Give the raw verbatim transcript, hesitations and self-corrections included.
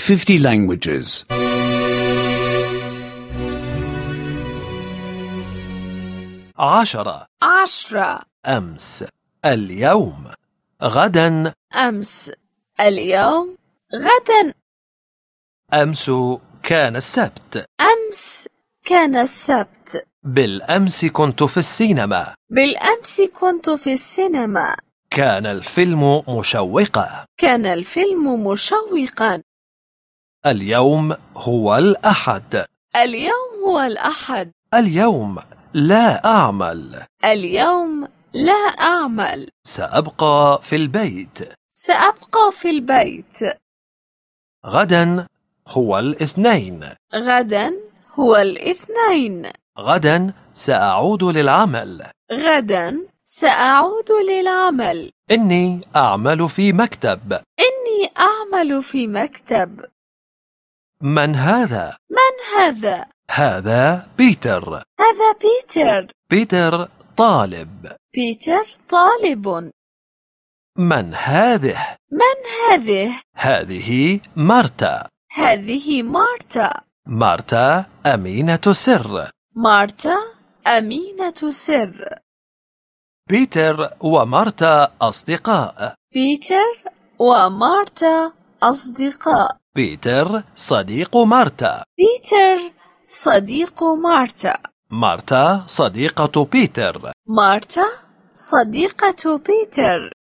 fifty languages. عشرة. عشرة. أمس، اليوم، غدا. أمس، اليوم، غدا. أمس كان السبت. أمس كان السبت. بالأمس كنت في السينما. بالأمس كنت في السينما. كان الفيلم مشوقا. كان الفيلم مشوقا. اليوم هو الأحد. اليوم هو الأحد. اليوم لا أعمل. اليوم لا أعمل. سأبقى في البيت. سأبقى في البيت. غدا هو الاثنين. غدا هو الاثنين. غدا سأعود للعمل. غدا سأعود للعمل. إني أعمل في مكتب. إني أعمل في مكتب. من هذا؟ من هذا؟ هذا بيتر. هذا بيتر. بيتر طالب. بيتر طالب. من هذه؟ من هذه؟ هذه مارتا. هذه مارتا. مارتا أمينة سر. مارتا أمينة سر. بيتر ومارتا أصدقاء. بيتر ومارتا أصدقاء. بيتر صديق مارتا. بيتر صديق مارتا. مارتا صديقة بيتر. مارتا صديقة بيتر.